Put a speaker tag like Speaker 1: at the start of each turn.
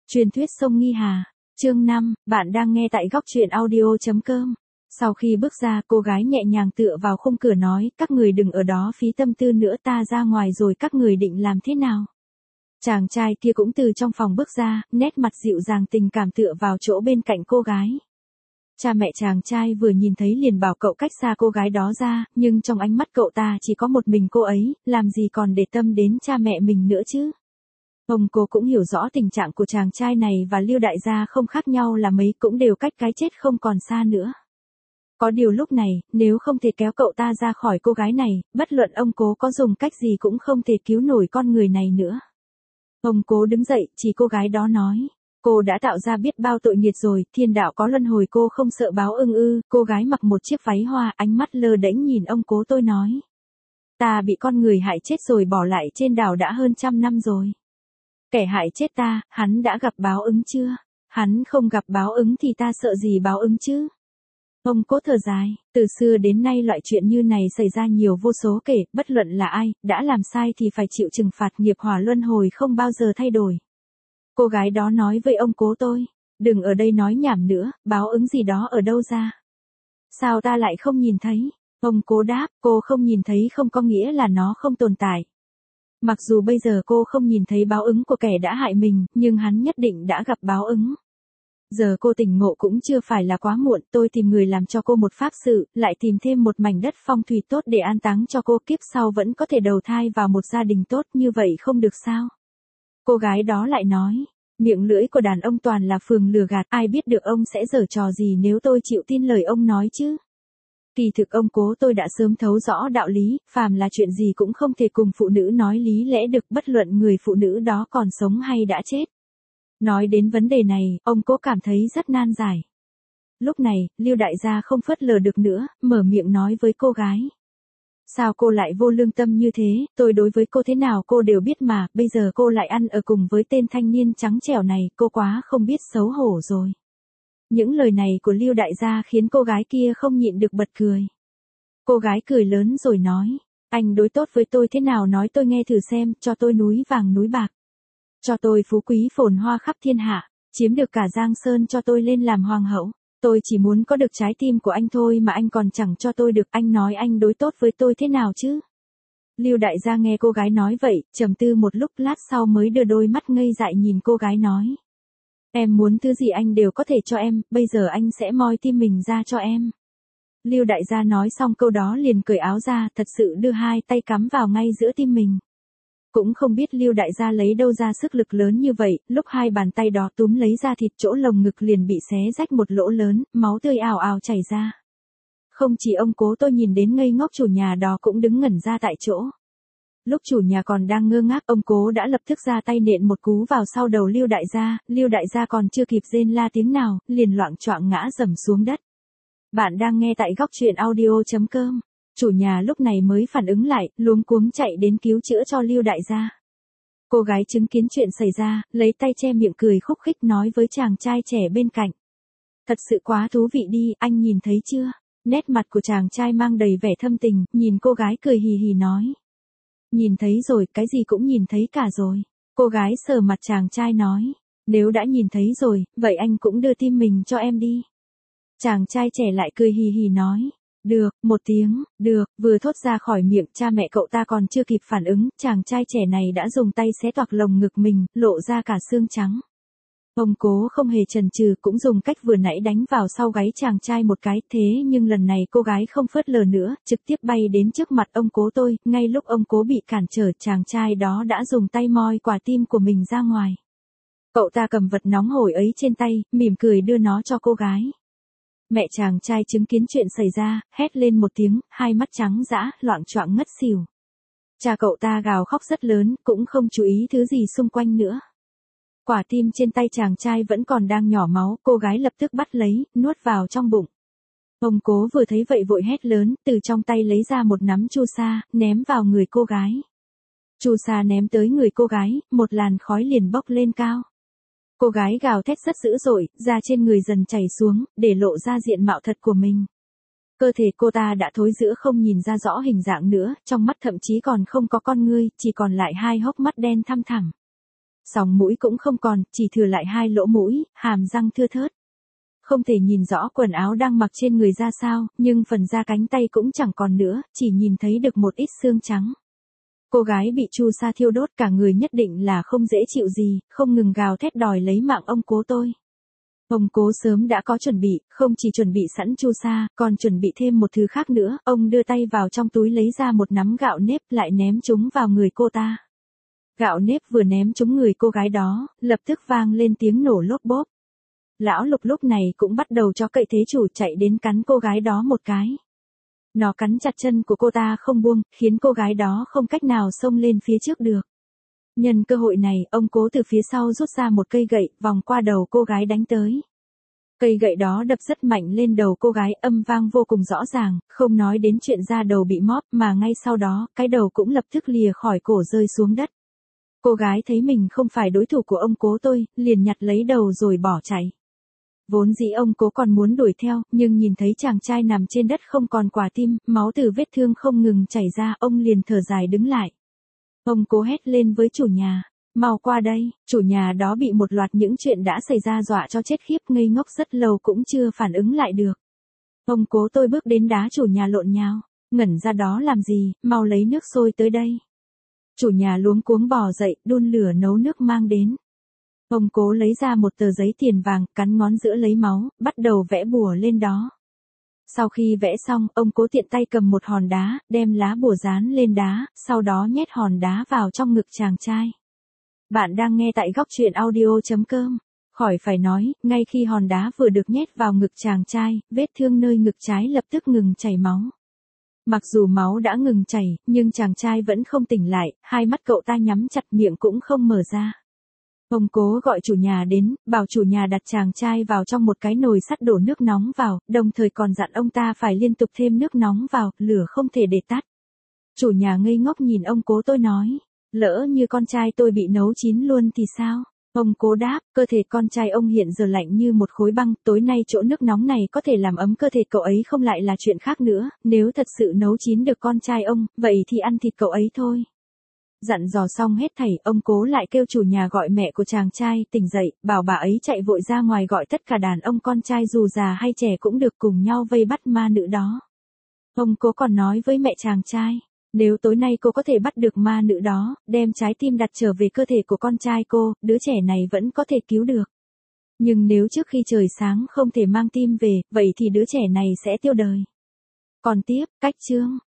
Speaker 1: Truyền thuyết sông Nghi Hà, chương 5, bạn đang nghe tại góc truyện audio.com. Sau khi bước ra, cô gái nhẹ nhàng tựa vào khung cửa nói, các người đừng ở đó phí tâm tư nữa, ta ra ngoài rồi các người định làm thế nào? Chàng trai kia cũng từ trong phòng bước ra, nét mặt dịu dàng tình cảm tựa vào chỗ bên cạnh cô gái. Cha mẹ chàng trai vừa nhìn thấy liền bảo cậu cách xa cô gái đó ra, nhưng trong ánh mắt cậu ta chỉ có một mình cô ấy, làm gì còn để tâm đến cha mẹ mình nữa chứ. Ông cô cũng hiểu rõ tình trạng của chàng trai này và Lưu đại gia không khác nhau là mấy, cũng đều cách cái chết không còn xa nữa. Có điều lúc này, nếu không thể kéo cậu ta ra khỏi cô gái này, bất luận ông cố có dùng cách gì cũng không thể cứu nổi con người này nữa. Ông cố đứng dậy, chỉ cô gái đó nói. Cô đã tạo ra biết bao tội nghiệt rồi, thiên đạo có luân hồi, cô không sợ báo ưng ư? Cô gái mặc một chiếc váy hoa, ánh mắt lơ đễnh nhìn ông cố. Tôi nói. Ta bị con người hại chết rồi, bỏ lại trên đảo đã hơn 100 năm rồi. Kẻ hại chết ta, hắn đã gặp báo ứng chưa? Hắn không gặp báo ứng thì ta sợ gì báo ứng chứ? Ông cố thở dài, từ xưa đến nay loại chuyện như này xảy ra nhiều vô số kể, bất luận là ai, đã làm sai thì phải chịu trừng phạt, nghiệp hỏa luân hồi không bao giờ thay đổi. Cô gái đó nói với ông cố tôi, đừng ở đây nói nhảm nữa, báo ứng gì đó ở đâu ra? Sao ta lại không nhìn thấy? Ông cố đáp, cô không nhìn thấy không có nghĩa là nó không tồn tại. Mặc dù bây giờ cô không nhìn thấy báo ứng của kẻ đã hại mình, nhưng hắn nhất định đã gặp báo ứng. Giờ cô tỉnh ngộ cũng chưa phải là quá muộn, tôi tìm người làm cho cô một pháp sự, lại tìm thêm một mảnh đất phong thủy tốt để an táng cho cô, kiếp sau vẫn có thể đầu thai vào một gia đình tốt, như vậy không được sao? Cô gái đó lại nói, miệng lưỡi của đàn ông toàn là phường lừa gạt, ai biết được ông sẽ giở trò gì nếu tôi chịu tin lời ông nói chứ? Kỳ thực ông cố tôi đã sớm thấu rõ đạo lý, phàm là chuyện gì cũng không thể cùng phụ nữ nói lý lẽ được, bất luận người phụ nữ đó còn sống hay đã chết. Nói đến vấn đề này, ông cố cảm thấy rất nan giải. Lúc này, Lưu đại gia không phớt lờ được nữa, mở miệng nói với cô gái. Sao cô lại vô lương tâm như thế, tôi đối với cô thế nào cô đều biết mà, bây giờ cô lại ăn ở cùng với tên thanh niên trắng trẻo này, cô quá không biết xấu hổ rồi. Những lời này của Lưu đại gia khiến cô gái kia không nhịn được bật cười. Cô gái cười lớn rồi nói, anh đối tốt với tôi thế nào nói tôi nghe thử xem, cho tôi núi vàng núi bạc. Cho tôi phú quý phồn hoa khắp thiên hạ, chiếm được cả Giang Sơn cho tôi lên làm hoàng hậu. Tôi chỉ muốn có được trái tim của anh thôi mà anh còn chẳng cho tôi được, anh nói anh đối tốt với tôi thế nào chứ? Lưu đại gia nghe cô gái nói vậy, trầm tư một lúc, lát sau mới đưa đôi mắt ngây dại nhìn cô gái nói. Em muốn thứ gì anh đều có thể cho em, bây giờ anh sẽ moi tim mình ra cho em. Lưu đại gia nói xong câu đó liền cởi áo ra, thật sự đưa hai tay cắm vào ngay giữa tim mình. Cũng không biết Lưu đại gia lấy đâu ra sức lực lớn như vậy, lúc hai bàn tay đó túm lấy ra thịt, chỗ lồng ngực liền bị xé rách một lỗ lớn, máu tươi ào ào chảy ra. Không chỉ ông cố tôi nhìn đến ngây ngốc, chủ nhà đó cũng đứng ngẩn ra tại chỗ. Lúc chủ nhà còn đang ngơ ngác, ông cố đã lập tức ra tay nện một cú vào sau đầu Lưu đại gia còn chưa kịp rên la tiếng nào, liền loạng choạng ngã rầm xuống đất. Bạn đang nghe tại góc truyện audio.com. Chủ nhà lúc này mới phản ứng lại, luống cuống chạy đến cứu chữa cho Lưu đại gia. Cô gái chứng kiến chuyện xảy ra, lấy tay che miệng cười khúc khích nói với chàng trai trẻ bên cạnh. Thật sự quá thú vị đi, anh nhìn thấy chưa? Nét mặt của chàng trai mang đầy vẻ thâm tình, nhìn cô gái cười hì hì nói. Nhìn thấy rồi, cái gì cũng nhìn thấy cả rồi. Cô gái sờ mặt chàng trai nói. Nếu đã nhìn thấy rồi, vậy anh cũng đưa tim mình cho em đi. Chàng trai trẻ lại cười hì hì nói. Được, một tiếng, được, vừa thốt ra khỏi miệng, cha mẹ cậu ta còn chưa kịp phản ứng, chàng trai trẻ này đã dùng tay xé toạc lồng ngực mình, lộ ra cả xương trắng. Ông cố không hề chần chừ, cũng dùng cách vừa nãy đánh vào sau gáy chàng trai một cái, thế nhưng lần này cô gái không phớt lờ nữa, trực tiếp bay đến trước mặt ông cố tôi, ngay lúc ông cố bị cản trở, chàng trai đó đã dùng tay moi quả tim của mình ra ngoài. Cậu ta cầm vật nóng hổi ấy trên tay, mỉm cười đưa nó cho cô gái. Mẹ chàng trai chứng kiến chuyện xảy ra, hét lên một tiếng, hai mắt trắng dã, loạng choạng ngất xỉu. Cha cậu ta gào khóc rất lớn, cũng không chú ý thứ gì xung quanh nữa. Quả tim trên tay chàng trai vẫn còn đang nhỏ máu, cô gái lập tức bắt lấy, nuốt vào trong bụng. Ông cố vừa thấy vậy vội hét lớn, từ trong tay lấy ra một nắm chu sa, ném vào người cô gái. Chu sa ném tới người cô gái, một làn khói liền bốc lên cao. Cô gái gào thét rất dữ dội, da trên người dần chảy xuống, để lộ ra diện mạo thật của mình. Cơ thể cô ta đã thối rữa không nhìn ra rõ hình dạng nữa, trong mắt thậm chí còn không có con ngươi, chỉ còn lại hai hốc mắt đen thăm thẳm. Sòng mũi cũng không còn, chỉ thừa lại 2 lỗ mũi, hàm răng thưa thớt. Không thể nhìn rõ quần áo đang mặc trên người ra sao, nhưng phần da cánh tay cũng chẳng còn nữa, chỉ nhìn thấy được một ít xương trắng. Cô gái bị chu sa thiêu đốt cả người nhất định là không dễ chịu gì, không ngừng gào thét đòi lấy mạng ông cố tôi. Ông cố sớm đã có chuẩn bị, không chỉ chuẩn bị sẵn chu sa, còn chuẩn bị thêm một thứ khác nữa. Ông đưa tay vào trong túi lấy ra một nắm gạo nếp lại ném chúng vào người cô ta. Gạo nếp vừa ném trúng người cô gái đó, lập tức vang lên tiếng nổ lốp bốp. Lão Lục lúc này cũng bắt đầu cho cậy thế chủ chạy đến cắn cô gái đó một cái. Nó cắn chặt chân của cô ta không buông, khiến cô gái đó không cách nào xông lên phía trước được. Nhân cơ hội này, ông cố từ phía sau rút ra một cây gậy, vòng qua đầu cô gái đánh tới. Cây gậy đó đập rất mạnh lên đầu cô gái, âm vang vô cùng rõ ràng, không nói đến chuyện da đầu bị móp mà ngay sau đó, cái đầu cũng lập tức lìa khỏi cổ rơi xuống đất. Cô gái thấy mình không phải đối thủ của ông cố tôi, liền nhặt lấy đầu rồi bỏ chạy. Vốn dĩ ông cố còn muốn đuổi theo, nhưng nhìn thấy chàng trai nằm trên đất không còn quả tim, máu từ vết thương không ngừng chảy ra, ông liền thở dài đứng lại. Ông cố hét lên với chủ nhà, mau qua đây. Chủ nhà đó bị một loạt những chuyện đã xảy ra dọa cho chết khiếp, ngây ngốc rất lâu cũng chưa phản ứng lại được. Ông cố tôi bước đến đá chủ nhà lộn nhào, ngẩn ra đó làm gì, mau lấy nước sôi tới đây. Chủ nhà luống cuống bò dậy, đun lửa nấu nước mang đến. Ông cố lấy ra một tờ giấy tiền vàng, cắn ngón giữa lấy máu, bắt đầu vẽ bùa lên đó. Sau khi vẽ xong, ông cố tiện tay cầm một hòn đá, đem lá bùa dán lên đá, sau đó nhét hòn đá vào trong ngực chàng trai. Bạn đang nghe tại góc truyện audio.com. Khỏi phải nói, ngay khi hòn đá vừa được nhét vào ngực chàng trai, vết thương nơi ngực trái lập tức ngừng chảy máu. Mặc dù máu đã ngừng chảy, nhưng chàng trai vẫn không tỉnh lại, hai mắt cậu ta nhắm chặt, miệng cũng không mở ra. Ông cố gọi chủ nhà đến, bảo chủ nhà đặt chàng trai vào trong một cái nồi sắt đổ nước nóng vào, đồng thời còn dặn ông ta phải liên tục thêm nước nóng vào, lửa không thể để tắt. Chủ nhà ngây ngốc nhìn ông cố tôi nói, lỡ như con trai tôi bị nấu chín luôn thì sao? Ông cố đáp, cơ thể con trai ông hiện giờ lạnh như một khối băng, tối nay chỗ nước nóng này có thể làm ấm cơ thể cậu ấy không lại là chuyện khác nữa, nếu thật sự nấu chín được con trai ông, vậy thì ăn thịt cậu ấy thôi. Dặn dò xong hết thảy, ông cố lại kêu chủ nhà gọi mẹ của chàng trai tỉnh dậy, bảo bà ấy chạy vội ra ngoài gọi tất cả đàn ông con trai dù già hay trẻ cũng được cùng nhau vây bắt ma nữ đó. Ông cố còn nói với mẹ chàng trai, nếu tối nay cô có thể bắt được ma nữ đó, đem trái tim đặt trở về cơ thể của con trai cô, đứa trẻ này vẫn có thể cứu được. Nhưng nếu trước khi trời sáng không thể mang tim về, vậy thì đứa trẻ này sẽ tiêu đời. Còn tiếp, cách chương.